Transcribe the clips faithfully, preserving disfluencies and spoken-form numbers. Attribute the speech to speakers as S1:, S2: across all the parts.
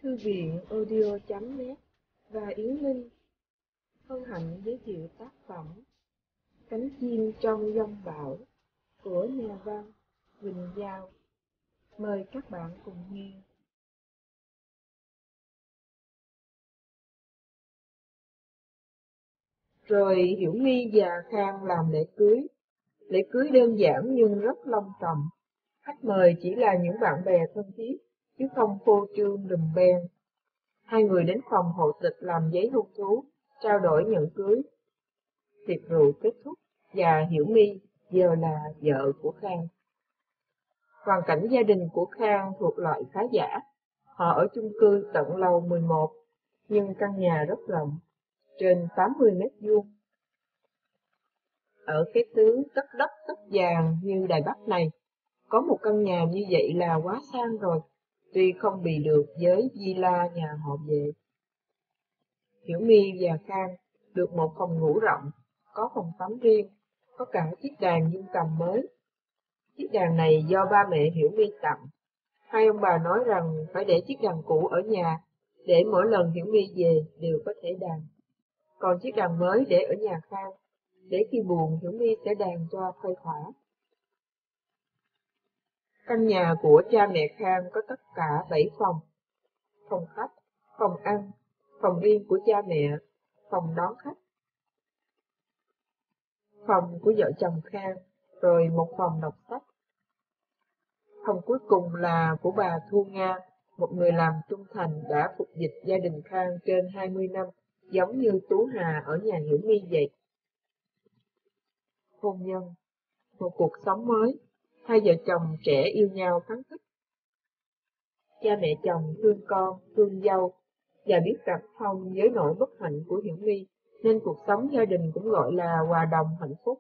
S1: Thư viện audio chấm net và Yến Linh hân hạnh giới thiệu tác phẩm Cánh chim trong giông bão của nhà văn Quỳnh Giao. Mời các bạn cùng nghe. Rồi Hiểu My và Khang làm lễ cưới. Lễ cưới đơn giản nhưng rất long trọng. Khách mời chỉ là những bạn bè thân thiết, chứ không phô trương đùm beng. Hai người đến phòng hộ tịch làm giấy hôn thú, trao đổi nhận cưới. Tiệc rượu kết thúc và Hiểu My giờ là vợ của Khang. Hoàn cảnh gia đình của Khang thuộc loại khá giả. Họ ở chung cư tận lầu mười một, nhưng căn nhà rất rộng, trên tám mươi mét vuông. Ở cái xứ tất đất tất vàng như Đài Bắc này, có một căn nhà như vậy là quá sang rồi, tuy không bì được với villa nhà họ về. Hiểu My và Khang được một phòng ngủ rộng, có phòng tắm riêng, có cả chiếc đàn dương cầm mới. Chiếc đàn này do ba mẹ Hiểu My tặng. Hai ông bà nói rằng phải để chiếc đàn cũ ở nhà, để mỗi lần Hiểu My về đều có thể đàn. Còn chiếc đàn mới để ở nhà Khang, để khi buồn Hiểu My sẽ đàn cho khuây khỏa. Căn nhà của cha mẹ Khang có tất cả bảy phòng. Phòng khách, phòng ăn, phòng riêng của cha mẹ, phòng đón khách, phòng của vợ chồng Khang, rồi một phòng đọc sách. Phòng cuối cùng là của bà Thu Nga, một người làm trung thành đã phục dịch gia đình Khang trên hai mươi năm, giống như Tú Hà ở nhà Hiểu My vậy. Hôn nhân, một cuộc sống mới, hai vợ chồng trẻ yêu nhau phấn khích. Cha mẹ chồng thương con, thương dâu, và biết cảm thông với nỗi bất hạnh của Hiểu My, nên cuộc sống gia đình cũng gọi là hòa đồng hạnh phúc.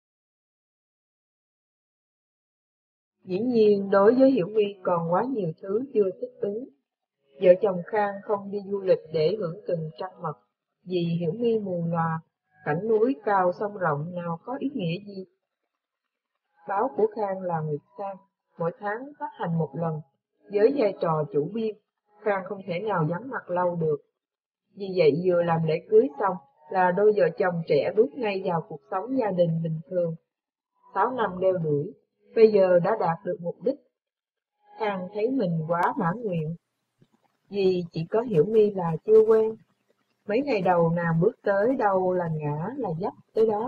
S1: Dĩ nhiên, đối với Hiểu My còn quá nhiều thứ chưa thích ứng. Vợ chồng Khang không đi du lịch để hưởng từng trăng mật, vì Hiểu My mù lòa, cảnh núi cao sông rộng nào có ý nghĩa gì. Báo của Khang là Nguyệt Sang, mỗi tháng phát hành một lần. Với vai trò chủ biên, Khang không thể nào vắng mặt lâu được. Vì vậy vừa làm lễ cưới xong là đôi vợ chồng trẻ bước ngay vào cuộc sống gia đình bình thường. Sáu năm đeo đuổi, bây giờ đã đạt được mục đích. Khang thấy mình quá mãn nguyện, vì chỉ có Hiểu My là chưa quen. Mấy ngày đầu nào bước tới đâu là ngã là dấp tới đó.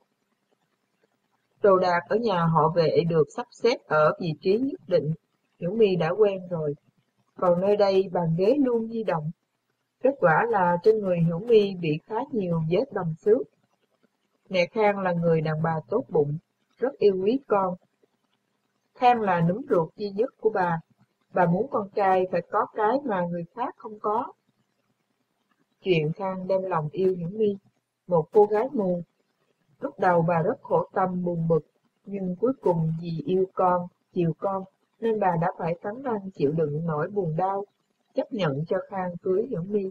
S1: Đồ đạc ở nhà họ Vệ được sắp xếp ở vị trí nhất định, Hiểu My đã quen rồi. Còn nơi đây bàn ghế luôn di động. Kết quả là trên người Hiểu My bị khá nhiều vết bầm xước. Mẹ Khang là người đàn bà tốt bụng, rất yêu quý con. Khang là núm ruột duy nhất của bà. Bà muốn con trai phải có cái mà người khác không có. Chuyện Khang đem lòng yêu Hiểu My, một cô gái mù. Lúc đầu bà rất khổ tâm buồn bực, nhưng cuối cùng vì yêu con, chiều con, nên bà đã phải cắn răng chịu đựng nỗi buồn đau, chấp nhận cho Khang cưới Hiểu My.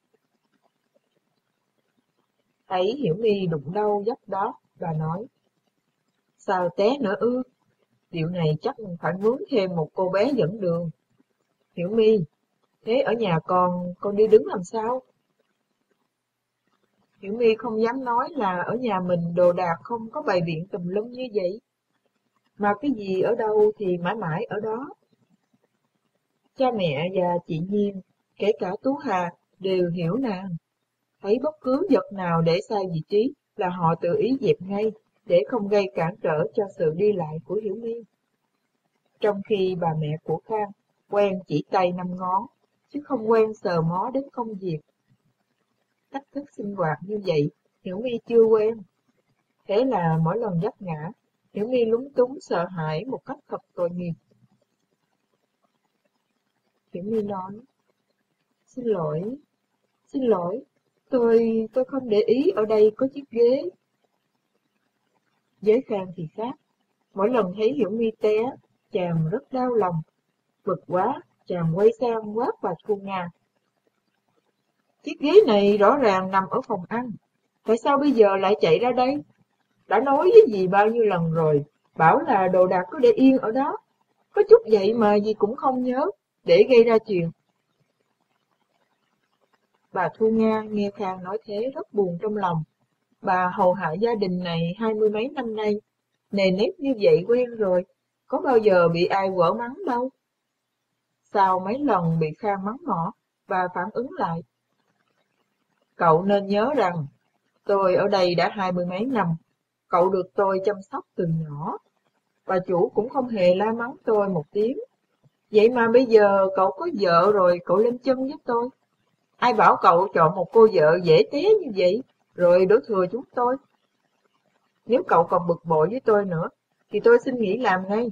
S1: Thấy Hiểu My đụng đâu dấp đó, bà nói: "Sao té nữa ư? Điều này chắc phải mướn thêm một cô bé dẫn đường. Hiểu My, thế ở nhà con, con đi đứng làm sao?" Hiểu My không dám nói là ở nhà mình đồ đạc không có bày biện tùm lum như vậy. Mà cái gì ở đâu thì mãi mãi ở đó. Cha mẹ và chị Nhiên, kể cả Tú Hà, đều hiểu nàng. Thấy bất cứ vật nào để sai vị trí là họ tự ý dẹp ngay, để không gây cản trở cho sự đi lại của Hiểu My. Trong khi bà mẹ của Khang quen chỉ tay năm ngón, chứ không quen sờ mó đến công việc. Cách thức sinh hoạt như vậy, Hiểu My chưa quen. Thế là mỗi lần vấp ngã, Hiểu My lúng túng sợ hãi một cách thật tội nghiệp. Hiểu My nói: "Xin lỗi, xin lỗi, tôi, tôi không để ý ở đây có chiếc ghế." Với Khang thì khác. Mỗi lần thấy Hiểu My té, chàng rất đau lòng. Bực quá, chàng quay sang quát bà Thu Nga: "Chiếc ghế này rõ ràng nằm ở phòng ăn, tại sao bây giờ lại chạy ra đây? Đã nói với dì bao nhiêu lần rồi, bảo là đồ đạc cứ để yên ở đó. Có chút vậy mà dì cũng không nhớ, để gây ra chuyện." Bà Thu Nga nghe Khang nói thế rất buồn trong lòng. Bà hầu hạ gia đình này hai mươi mấy năm nay, nề nếp như vậy quen rồi, có bao giờ bị ai quở mắng đâu. Sau mấy lần bị Khang mắng mỏ, bà phản ứng lại. Cậu nên nhớ rằng, tôi ở đây đã hai mươi mấy năm, cậu được tôi chăm sóc từ nhỏ. Bà chủ cũng không hề la mắng tôi một tiếng. Vậy mà bây giờ cậu có vợ rồi cậu lên chân với tôi. Ai bảo cậu chọn một cô vợ dễ té như vậy, rồi đổ thừa chúng tôi. Nếu cậu còn bực bội với tôi nữa, thì tôi xin nghỉ làm ngay.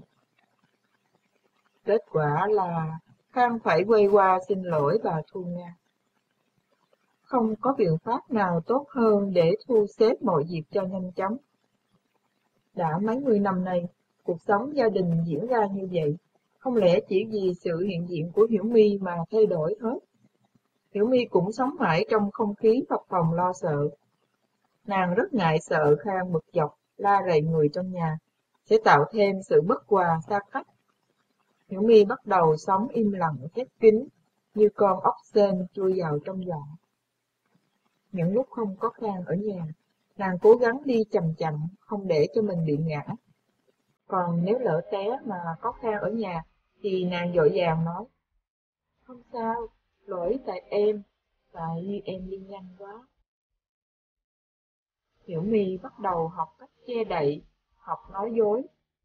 S1: Kết quả là Khang phải quay qua xin lỗi bà Thu Nga. Không có biện pháp nào tốt hơn để thu xếp mọi việc cho nhanh chóng. Đã mấy mươi năm nay, cuộc sống gia đình diễn ra như vậy, không lẽ chỉ vì sự hiện diện của Hiểu My mà thay đổi hết. Hiểu My cũng sống mãi trong không khí phập phồng lo sợ. Nàng rất ngại sợ Khang bực dọc, la rầy người trong nhà, sẽ tạo thêm sự bất hòa xa cách. Hiểu My bắt đầu sống im lặng khép kín, như con ốc sên chui vào trong giỏ. Những lúc không có Khang ở nhà, nàng cố gắng đi chậm chậm, không để cho mình bị ngã. Còn nếu lỡ té mà có Khang ở nhà, thì nàng vội vàng nói, không sao, lỗi tại em, tại em đi nhanh quá. Hiểu My bắt đầu học cách che đậy, học nói dối.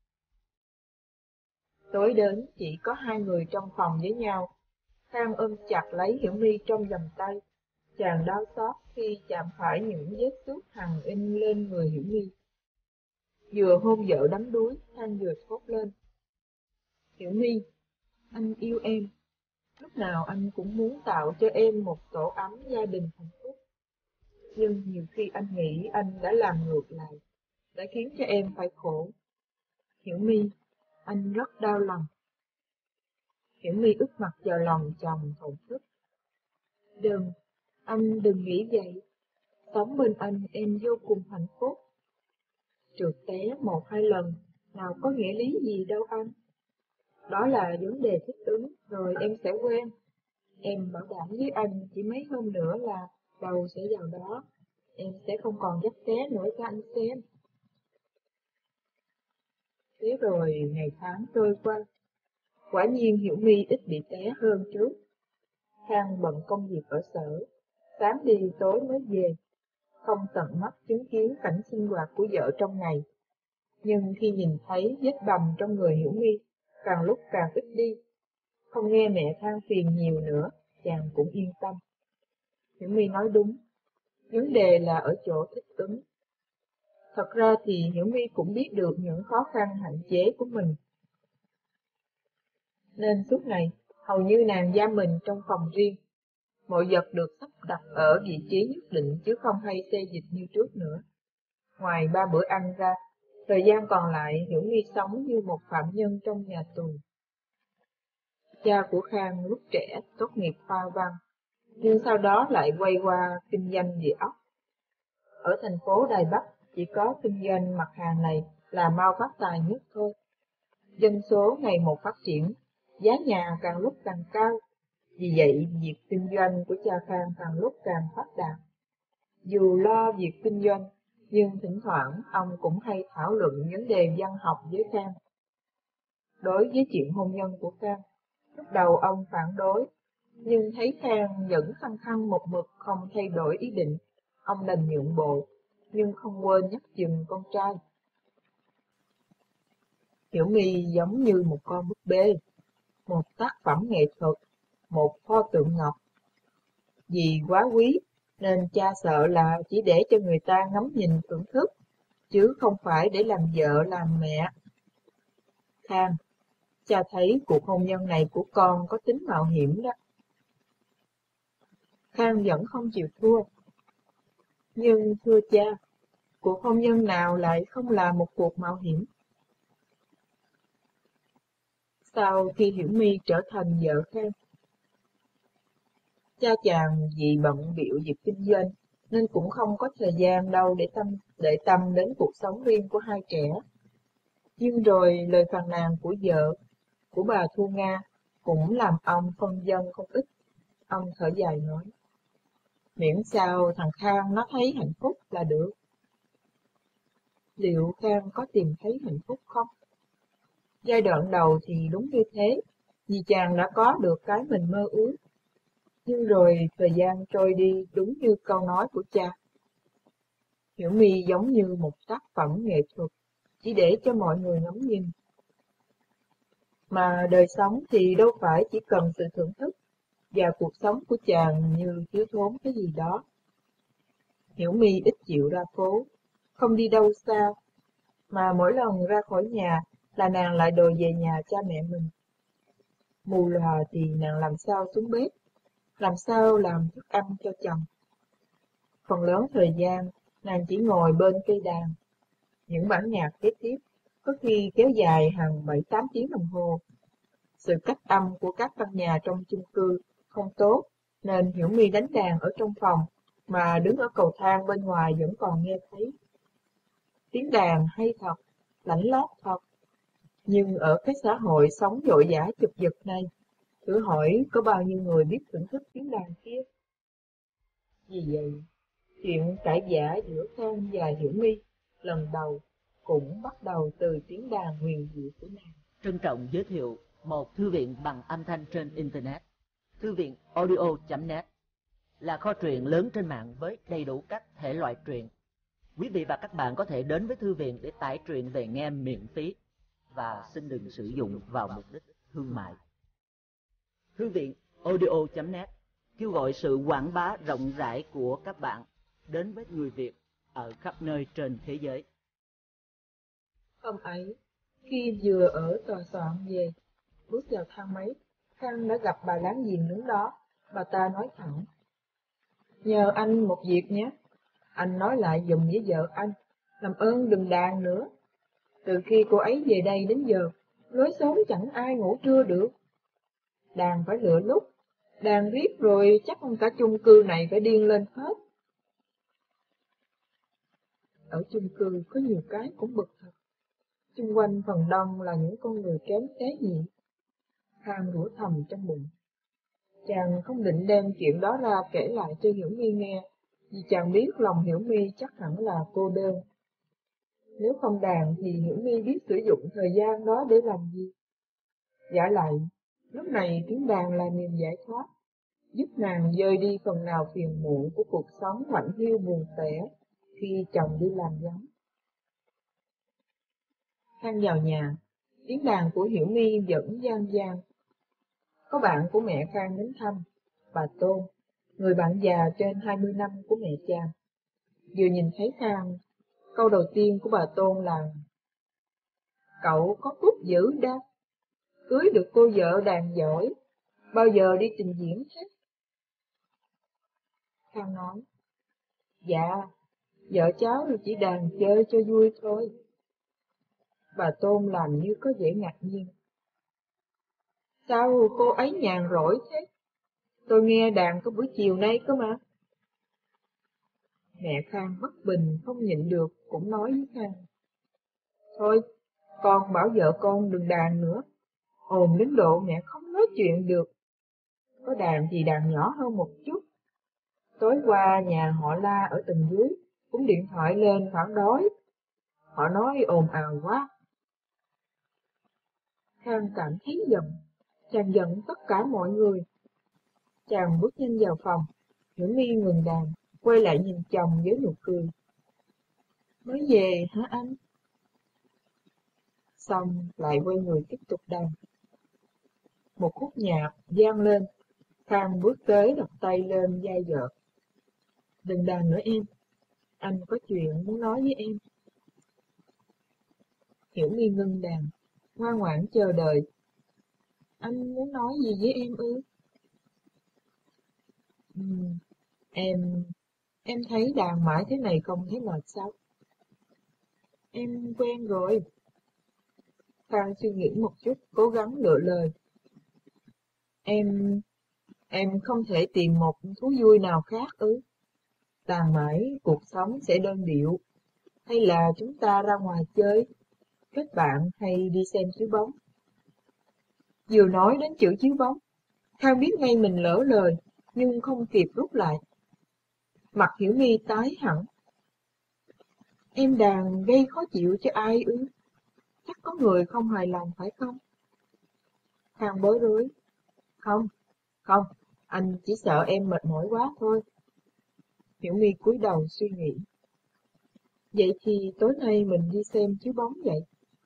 S1: Tối đến chỉ có hai người trong phòng với nhau. Khang ôm chặt lấy Hiểu My trong vòng tay. Chàng đau xót khi chạm phải những vết xước hằn in lên người Hiểu My. Vừa hôn vợ đắm đuối, Khang vừa thốt lên. Hiểu My, anh yêu em. Lúc nào anh cũng muốn tạo cho em một tổ ấm gia đình hạnh phúc. Nhưng nhiều khi anh nghĩ anh đã làm ngược lại, đã khiến cho em phải khổ. Hiểu My, anh rất đau lòng. Hiểu My úp mặt vào lòng chồng thổn thức. Đừng, anh đừng nghĩ vậy. Sống bên anh em vô cùng hạnh phúc. Trượt té một hai lần, nào có nghĩa lý gì đâu anh. Đó là vấn đề thích ứng, rồi em sẽ quen. Em bảo đảm với anh chỉ mấy hôm nữa là đầu sẽ vào đó. Em sẽ không còn dắt té nữa cho anh xem. Thế rồi ngày tháng trôi qua. Quả nhiên Hiểu My ít bị té hơn trước. Khang bận công việc ở sở, sáng đi tối mới về, không tận mắt chứng kiến cảnh sinh hoạt của vợ trong ngày. Nhưng khi nhìn thấy vết bầm trong người Hiểu My, càng lúc càng ít đi. Không nghe mẹ than phiền nhiều nữa, chàng cũng yên tâm. Hiểu My nói đúng, vấn đề là ở chỗ thích ứng. Thật ra thì Hiểu My cũng biết được những khó khăn hạn chế của mình. Nên suốt ngày, hầu như nàng giam mình trong phòng riêng. Mọi vật được sắp đặt ở vị trí nhất định chứ không hay xê dịch như trước nữa. Ngoài ba bữa ăn ra, thời gian còn lại Hiểu My sống như một phạm nhân trong nhà tù. Cha của Khang lúc trẻ tốt nghiệp khoa văn, nhưng sau đó lại quay qua kinh doanh địa ốc. Ở thành phố Đài Bắc chỉ có kinh doanh mặt hàng này là mau phát tài nhất thôi. Dân số ngày một phát triển, giá nhà càng lúc càng cao. Vì vậy, việc kinh doanh của cha Khang càng lúc càng phát đạt. Dù lo việc kinh doanh, nhưng thỉnh thoảng ông cũng hay thảo luận vấn đề văn học với Khang. Đối với chuyện hôn nhân của Khang, lúc đầu ông phản đối, nhưng thấy Khang vẫn khăng khăng một mực không thay đổi ý định, ông đành nhượng bộ, nhưng không quên nhắc chừng con trai. Hiểu My giống như một con búp bê, một tác phẩm nghệ thuật, một pho tượng ngọc. Vì quá quý, nên cha sợ là chỉ để cho người ta ngắm nhìn thưởng thức, chứ không phải để làm vợ làm mẹ. Khang, cha thấy cuộc hôn nhân này của con có tính mạo hiểm đó. Khang vẫn không chịu thua. Nhưng thưa cha, cuộc hôn nhân nào lại không là một cuộc mạo hiểm? Sau khi Hiểu My trở thành vợ Khang, cha chàng vì bận bịu việc kinh doanh nên cũng không có thời gian đâu để tâm để tâm đến cuộc sống riêng của hai trẻ. Nhưng rồi lời phàn nàn của vợ, của bà Thu Nga cũng làm ông phân vân không ít. Ông thở dài nói, Miễn sao thằng Khang nó thấy hạnh phúc là được. Liệu Khang có tìm thấy hạnh phúc không? Giai đoạn đầu thì đúng như thế, vì chàng đã có được cái mình mơ ước. Nhưng rồi thời gian trôi đi đúng như câu nói của cha. Hiểu My giống như một tác phẩm nghệ thuật, chỉ để cho mọi người ngắm nhìn. Mà đời sống thì đâu phải chỉ cần sự thưởng thức, và cuộc sống của chàng như thiếu thốn cái gì đó. Hiểu My ít chịu ra phố, không đi đâu xa, mà mỗi lần ra khỏi nhà là nàng lại đòi về nhà cha mẹ mình. Mù lòa thì nàng làm sao xuống bếp, làm sao làm thức ăn cho chồng. Phần lớn thời gian, nàng chỉ ngồi bên cây đàn. Những bản nhạc kế tiếp có khi kéo dài hàng bảy tám tiếng đồng hồ. Sự cách âm của các căn nhà trong chung cư không tốt, nên Hiểu My đánh đàn ở trong phòng, mà đứng ở cầu thang bên ngoài vẫn còn nghe thấy. Tiếng đàn hay thật, lãnh lót thật. Nhưng ở cái xã hội sống vội vã chụp giật này, thử hỏi có bao nhiêu người biết thưởng thức tiếng đàn kia? Vì vậy, chuyện cãi vã giữa Khang và Hiểu My lần đầu cũng bắt đầu từ tiếng đàn huyền diệu của nàng.
S2: Trân trọng giới thiệu một thư viện bằng âm thanh trên Internet. Thư viện audio chấm net là kho truyện lớn trên mạng với đầy đủ các thể loại truyện. Quý vị và các bạn có thể đến với thư viện để tải truyện về nghe miễn phí và xin đừng sử dụng vào mục đích thương mại. Thư viện audio chấm net kêu gọi sự quảng bá rộng rãi của các bạn đến với người Việt ở khắp nơi trên thế giới.
S1: Hôm ấy, khi vừa ở tòa soạn về, bước vào thang máy, Khang đã gặp bà láng giềng đứng đó. Bà ta nói thẳng: "Nhờ anh một việc nhé, anh nói lại giùm với vợ anh, làm ơn đừng đàn nữa. Từ khi cô ấy về đây đến giờ, lối xóm chẳng ai ngủ trưa được. Đàn phải lựa lúc, đàn riết rồi chắc cả chung cư này phải điên lên hết." Ở chung cư có nhiều cái cũng bực thật. Xung quanh phần đông là những con người kém tế nhị. Khang rủa thầm trong bụng. Chàng không định đem chuyện đó ra kể lại cho Hiểu My nghe, vì chàng biết lòng Hiểu My chắc hẳn là cô đơn. Nếu không đàn thì Hiểu My biết sử dụng thời gian đó để làm gì? Vả lại, lúc này tiếng đàn là niềm giải thoát, giúp nàng vơi đi phần nào phiền muộn của cuộc sống quạnh hiu buồn tẻ khi chồng đi làm vắng. Khang vào nhà, tiếng đàn của Hiểu My vẫn vang vang. Có bạn của mẹ Khang đến thăm, bà Tôn, người bạn già trên hai mươi năm của mẹ chàng. Vừa nhìn thấy Khang, câu đầu tiên của bà Tôn là: "Cậu có phúc dữ đa, cưới được cô vợ đàn giỏi, bao giờ đi trình diễn thế?" Khang nói: "Dạ, vợ cháu chỉ đàn chơi cho vui thôi." Bà Tôn làm như có vẻ ngạc nhiên: "Sao cô ấy nhàn rỗi thế? Tôi nghe đàn có buổi chiều nay cơ mà." Mẹ Khang bất bình không nhịn được, cũng nói với Khang: "Thôi, con bảo vợ con đừng đàn nữa, ồn đến độ mẹ không nói chuyện được. Có đàn thì đàn nhỏ hơn một chút. Tối qua nhà họ La ở tầng dưới cũng điện thoại lên phản đối. Họ nói ồn ào quá." Khang cảm thấy giận, chàng giận tất cả mọi người. Chàng bước nhanh vào phòng, Hiểu My ngừng đàn, quay lại nhìn chồng với nụ cười: "Mới về hả anh?" Xong lại quay người tiếp tục đàn. Một khúc nhạc vang lên, Khang bước tới đặt tay lên vai vợ: "Đừng đàn nữa em, anh có chuyện muốn nói với em." Hiểu My ngưng đàn, ngoan ngoãn chờ đợi. "Anh muốn nói gì với em ư?" Uhm, em, em thấy đàn mãi thế này không thấy mệt sao?" "Em quen rồi." Khang suy nghĩ một chút, cố gắng lựa lời: Em, em không thể tìm một thú vui nào khác ư? Đàn mãi cuộc sống sẽ đơn điệu, hay là chúng ta ra ngoài chơi, kết bạn hay đi xem chiếu bóng?" Vừa nói đến chữ chiếu bóng, Khang biết ngay mình lỡ lời, nhưng không kịp rút lại. Mặt Hiểu My tái hẳn. Em Đàn gây khó chịu cho ai ư? Chắc có người không hài lòng phải không? Khang bối rối. Không, không, anh chỉ sợ em mệt mỏi quá thôi. Hiểu My cúi đầu suy nghĩ. Vậy thì tối nay mình đi xem chiếu bóng vậy.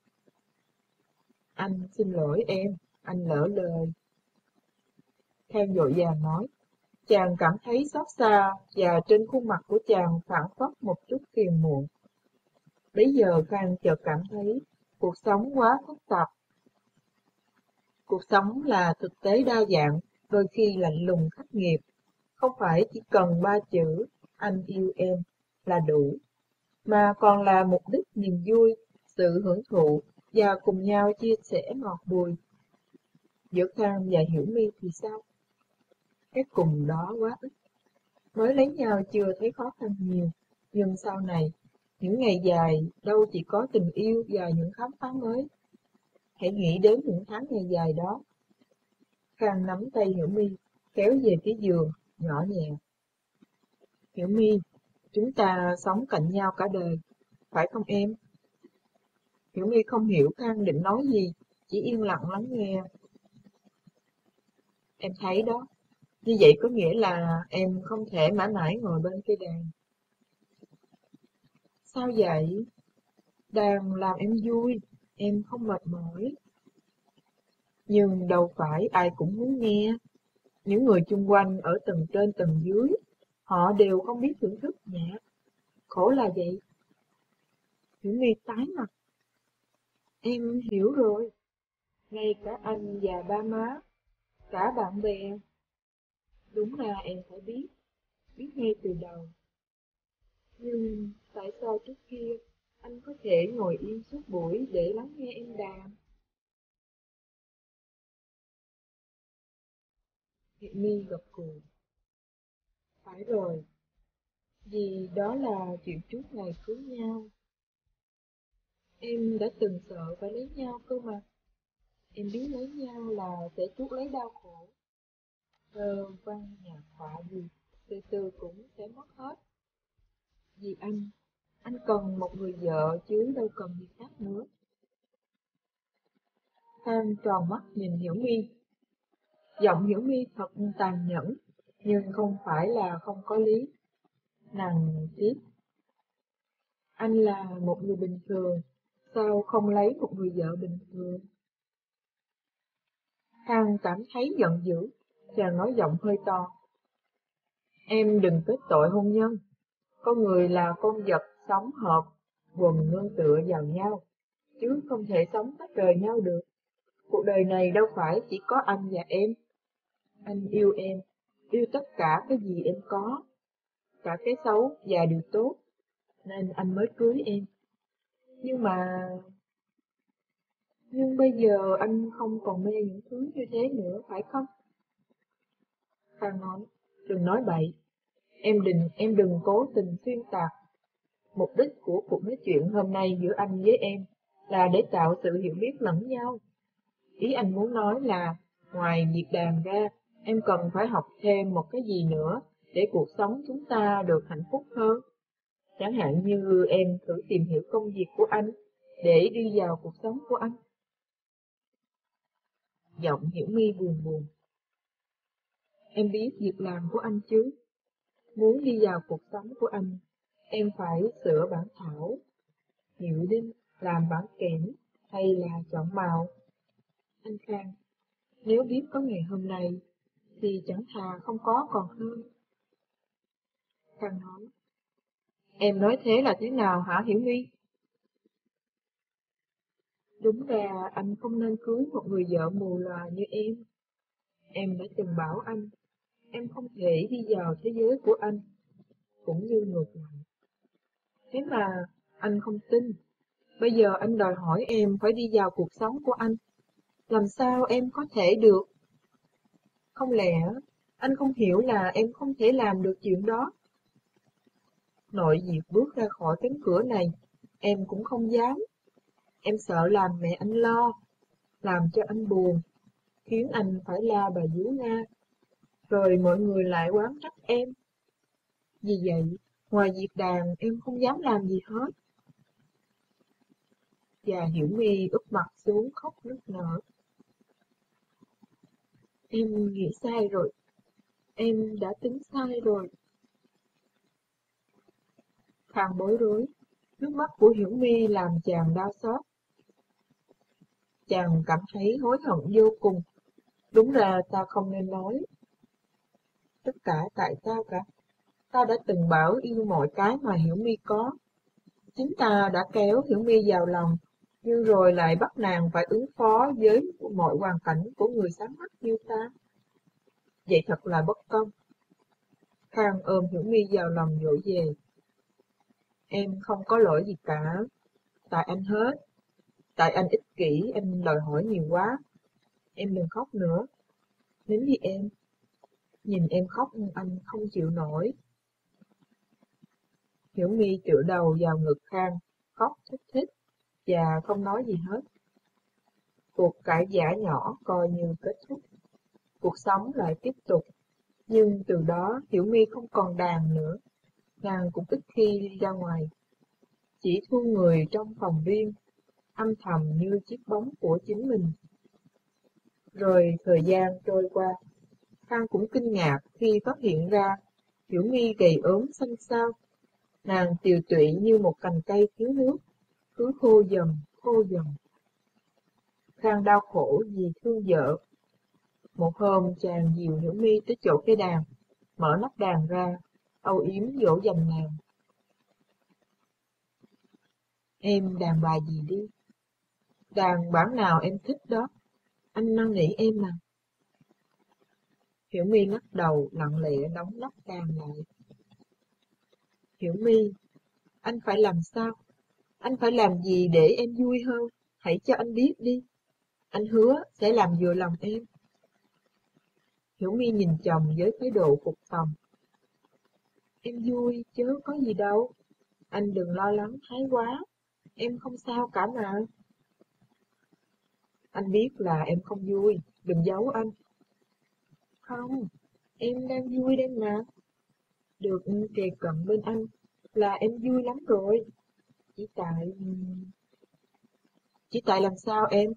S1: Anh xin lỗi em, anh lỡ lời. Khang vội vàng nói. Chàng cảm thấy xót xa và trên khuôn mặt của chàng phảng phất một chút phiền muộn. Bấy giờ Khang chợt cảm thấy cuộc sống quá phức tạp. Cuộc sống là thực tế đa dạng, đôi khi lạnh lùng khắc nghiệt. Không phải chỉ cần ba chữ anh yêu em là đủ, mà còn là mục đích niềm vui, sự hưởng thụ và cùng nhau chia sẻ ngọt bùi. Giữa Khang và Hiểu My thì sao? Cái cùng đó quá ít. Mới lấy nhau chưa thấy khó khăn nhiều, nhưng sau này, những ngày dài đâu chỉ có tình yêu và những khám phá mới. Hãy nghĩ đến những tháng ngày dài đó. Khang nắm tay Hiểu My, kéo về phía giường, nhỏ nhẹ. Hiểu My, chúng ta sống cạnh nhau cả đời, phải không em? Hiểu My không hiểu Khang định nói gì, chỉ yên lặng lắng nghe. Em thấy đó, như vậy có nghĩa là em không thể mãi mãi ngồi bên cây đàn. Sao vậy? Đàn làm em vui, em không mệt mỏi. Nhưng đâu phải ai cũng muốn nghe. Những người chung quanh ở tầng trên tầng dưới, họ đều không biết thưởng thức nhạc. Khổ là vậy. Hiểu My tái mặt. Em hiểu rồi. Ngay cả anh và ba má, cả bạn bè. Đúng là em phải biết, biết ngay từ đầu. Nhưng tại sao trước kia anh có thể ngồi yên suốt buổi để lắng nghe em đàn? Hiểu My gật gù. Phải rồi, vì đó là chuyện trước ngày cưới nhau. Em đã từng sợ phải lấy nhau cơ mà. Em biết lấy nhau là sẽ chuốc lấy đau khổ. Thơ, văn, nhạc họa gì, từ từ cũng sẽ mất hết. Vì anh, anh cần một người vợ chứ đâu cần gì khác nữa. Khang tròn mắt nhìn Hiểu My. Giọng Hiểu My thật tàn nhẫn, nhưng không phải là không có lý. Nàng tiếp. Anh là một người bình thường, sao không lấy một người vợ bình thường? Khang cảm thấy giận dữ, chàng nói giọng hơi to. Em đừng kết tội hôn nhân. Con người là con vật sống hợp, quần nương tựa vào nhau, chứ không thể sống tách rời nhau được. Cuộc đời này đâu phải chỉ có anh và em. Anh yêu em, yêu tất cả cái gì em có, cả cái xấu và điều tốt, nên anh mới cưới em. Nhưng mà... Nhưng bây giờ anh không còn mê những thứ như thế nữa, phải không? Khang nói, đừng nói bậy. Em đừng, em đừng cố tình xuyên tạc. Mục đích của cuộc nói chuyện hôm nay giữa anh với em là để tạo sự hiểu biết lẫn nhau. Ý anh muốn nói là, ngoài việc đàn ra, em cần phải học thêm một cái gì nữa để cuộc sống chúng ta được hạnh phúc hơn. Chẳng hạn như em thử tìm hiểu công việc của anh để đi vào cuộc sống của anh. Giọng Hiểu My buồn buồn. Em biết việc làm của anh chứ. Muốn đi vào cuộc sống của anh, em phải sửa bản thảo, hiệu đính, làm bản kẽm hay là chọn màu. Anh Khang, nếu biết có ngày hôm nay, thì chẳng thà không có còn hơn. Khang nói, em nói thế là thế nào hả Hiểu My? Đúng ra anh không nên cưới một người vợ mù lòa như em. Em đã từng bảo anh, em không thể đi vào thế giới của anh, cũng như ngược lại. Thế mà anh không tin. Bây giờ anh đòi hỏi em phải đi vào cuộc sống của anh. Làm sao em có thể được? Không lẽ anh không hiểu là em không thể làm được chuyện đó? Nội việc bước ra khỏi cánh cửa này, em cũng không dám. Em sợ làm mẹ anh lo, làm cho anh buồn, khiến anh phải la bà vú Nga, rồi mọi người lại oán trách em. Vì vậy, ngoài việc đàn, em không dám làm gì hết. Và Hiểu My úp mặt xuống khóc nức nở. Em nghĩ sai rồi. Em đã tính sai rồi. Khang bối rối. Nước mắt của Hiểu My làm chàng đau xót. Chàng cảm thấy hối hận vô cùng. Đúng là ta không nên nói. Tất cả tại tao cả. Ta đã từng bảo yêu mọi cái mà Hiểu My có. Chính ta đã kéo Hiểu My vào lòng, nhưng rồi lại bắt nàng phải ứng phó với mọi hoàn cảnh của người sáng mắt như ta. Vậy thật là bất công. Khang ôm Hiểu My vào lòng dỗ về. Em không có lỗi gì cả. Tại anh hết. Tại anh ích kỷ, anh đòi hỏi nhiều quá. Em đừng khóc nữa. Nín đi em. Nhìn em khóc anh không chịu nổi. Hiểu My tựa đầu vào ngực Khang, khóc thút thít và không nói gì hết. Cuộc cãi vã nhỏ coi như kết thúc. Cuộc sống lại tiếp tục. Nhưng từ đó Hiểu My không còn đàn nữa. Nàng cũng ít khi đi ra ngoài. Chỉ thu người trong phòng riêng, âm thầm như chiếc bóng của chính mình. Rồi thời gian trôi qua. Khang cũng kinh ngạc khi phát hiện ra Hiểu My gầy ốm xanh xao. Nàng tiều tụy như một cành cây thiếu nước, cứ khô dần, khô dần. Khang đau khổ vì thương vợ. Một hôm chàng dìu Hiểu My tới chỗ cây đàn, mở nắp đàn ra, âu yếm dỗ dành nàng. Em đàn bài gì đi? Đàn bản nào em thích đó, anh năn nỉ em mà. Hiểu My lắc đầu lặng lẽ đóng nắp đàn lại. Hiểu My, anh phải làm sao? Anh phải làm gì để em vui hơn? Hãy cho anh biết đi. Anh hứa sẽ làm vừa lòng em. Hiểu My nhìn chồng với thái độ phục tòng. Em vui chứ có gì đâu. Anh đừng lo lắng thái quá. Em không sao cả mà. Anh biết là em không vui. Đừng giấu anh. Không, em đang vui đây mà. Được kề cận bên anh là em vui lắm rồi. Chỉ tại... Chỉ tại làm sao em?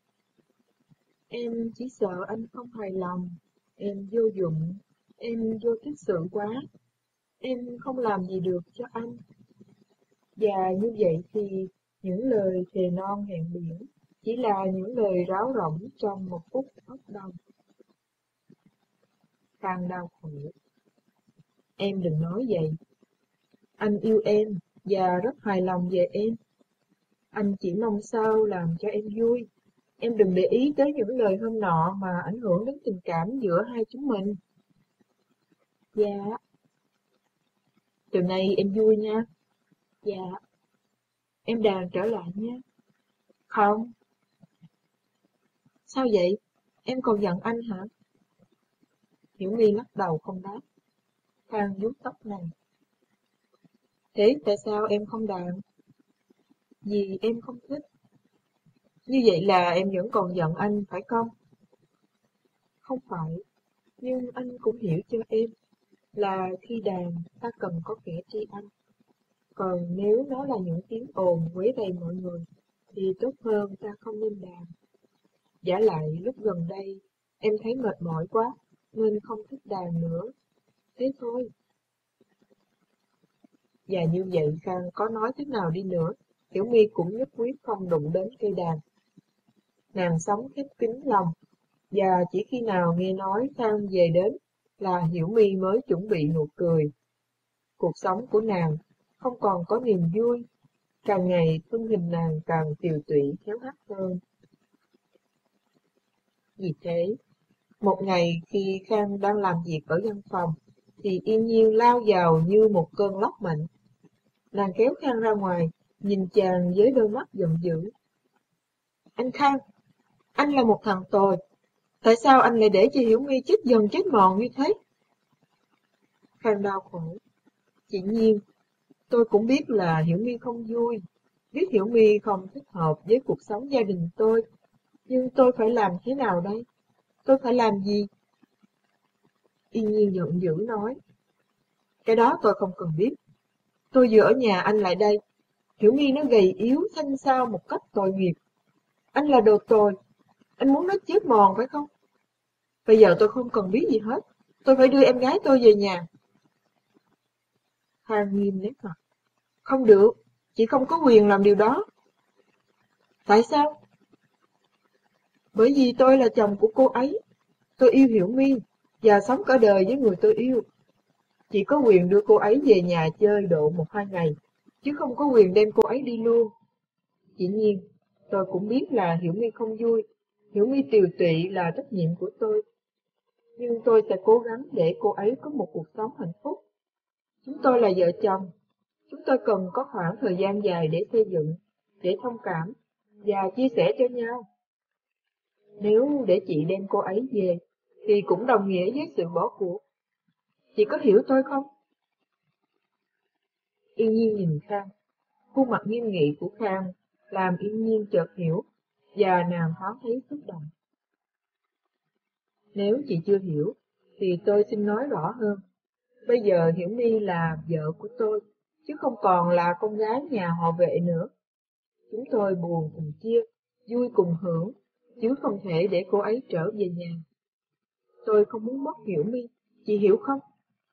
S1: Em chỉ sợ anh không hài lòng. Em vô dụng. Em vô tích sự quá. Em không làm gì được cho anh. Và như vậy thì những lời thề non hẹn biển chỉ là những lời ráo rỗng trong một phút ốc đồng. Khang đau khổ. Em đừng nói vậy. Anh yêu em và rất hài lòng về em. Anh chỉ mong sao làm cho em vui. Em đừng để ý tới những lời hôm nọ mà ảnh hưởng đến tình cảm giữa hai chúng mình. Dạ. Từ nay em vui nha. Dạ. Em đàn trở lại nha. Không. Sao vậy? Em còn giận anh hả? Hiểu My lắc đầu không đáp. Khang vuốt tóc nàng. Thế tại sao em không đàn? Vì em không thích. Như vậy là em vẫn còn giận anh, phải không? Không phải. Nhưng anh cũng hiểu cho em là khi đàn ta cần có kẻ tri anh. Còn nếu nó là những tiếng ồn quấy rầy mọi người, thì tốt hơn ta không nên đàn. Vả lại lúc gần đây, em thấy mệt mỏi quá, nên không thích đàn nữa. Thế thôi. Và như vậy Khang có nói thế nào đi nữa, Hiểu My cũng nhất quyết không đụng đến cây đàn. Nàng sống khép kín lòng, và chỉ khi nào nghe nói Khang về đến là Hiểu My mới chuẩn bị nụ cười. Cuộc sống của nàng không còn có niềm vui, càng ngày thân hình nàng càng tiều tụy khéo hắt hơn. Vì thế, một ngày khi Khang đang làm việc ở văn phòng, thì Yên Nhiên lao vào như một cơn lốc mạnh. Nàng kéo Khang ra ngoài, nhìn chàng với đôi mắt giận dữ. Anh Khang, anh là một thằng tồi. Tại sao anh lại để cho Hiểu My chết dần chết mòn như thế? Khang đau khổ. Chị Nhiên, tôi cũng biết là Hiểu My không vui, biết Hiểu My không thích hợp với cuộc sống gia đình tôi, nhưng tôi phải làm thế nào đây? Tôi phải làm gì? Yên Nhiên giận dữ nói. Cái đó tôi không cần biết. Tôi vừa ở nhà anh lại đây. Hiểu My nó gầy yếu, xanh xao một cách tội nghiệp. Anh là đồ tồi. Anh muốn nó chết mòn phải không? Bây giờ tôi không cần biết gì hết. Tôi phải đưa em gái tôi về nhà. Khang nghiêm nét mặt. Không được, chị không có quyền làm điều đó. Tại sao? Bởi vì tôi là chồng của cô ấy. Tôi yêu Hiểu My và sống cả đời với người tôi yêu. Chị có quyền đưa cô ấy về nhà chơi độ một hai ngày, chứ không có quyền đem cô ấy đi luôn. Dĩ nhiên, tôi cũng biết là Hiểu My không vui. Hiểu My tiều tụy là trách nhiệm của tôi. Nhưng tôi sẽ cố gắng để cô ấy có một cuộc sống hạnh phúc. Chúng tôi là vợ chồng. Chúng tôi cần có khoảng thời gian dài để xây dựng, để thông cảm và chia sẻ cho nhau. Nếu để chị đem cô ấy về, thì cũng đồng nghĩa với sự bỏ cuộc. Chị có hiểu tôi không? Yên Nhiên nhìn Khang. Khuôn mặt nghiêm nghị của Khang làm Yên Nhiên chợt hiểu, và nàng thoáng thấy xúc động. Nếu chị chưa hiểu, thì tôi xin nói rõ hơn. Bây giờ Hiểu My là vợ của tôi, chứ không còn là con gái nhà họ Vệ nữa. Chúng tôi buồn cùng chia, vui cùng hưởng, chứ không thể để cô ấy trở về nhà. Tôi không muốn mất Hiểu My, chị hiểu không?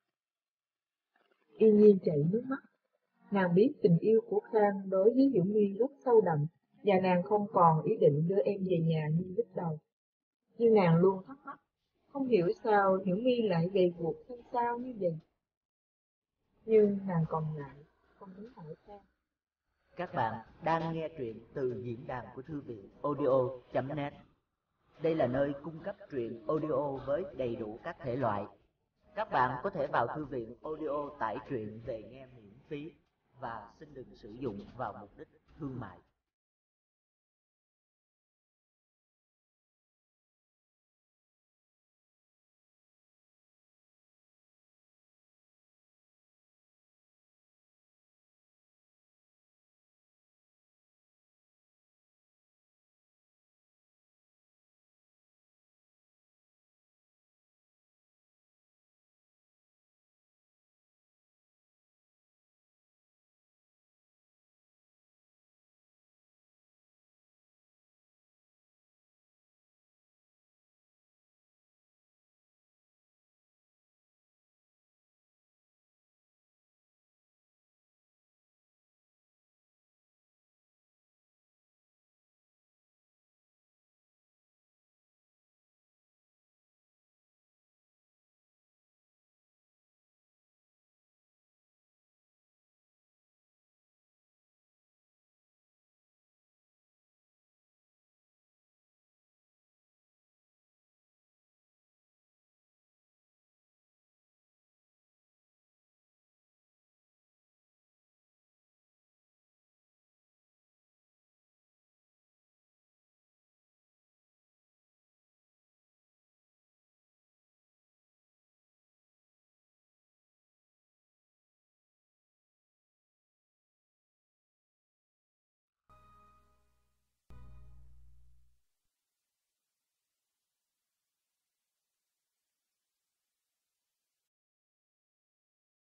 S1: Yên Nhiên chảy nước mắt. Nàng biết tình yêu của Khang đối với Hiểu My rất sâu đậm, và nàng không còn ý định đưa em về nhà như lúc đầu. Nhưng nàng luôn thắc mắc, không hiểu sao Hiểu My lại gầy guộc xanh xao như vậy. Nhưng nàng còn ngại, không muốn hỏi Khang.
S2: Các bạn đang nghe truyện từ diễn đàn của thư viện audio chấm net. Đây là nơi cung cấp truyện audio với đầy đủ các thể loại. Các bạn có thể vào thư viện audio tải truyện về nghe miễn phí và xin đừng sử dụng vào mục đích thương mại.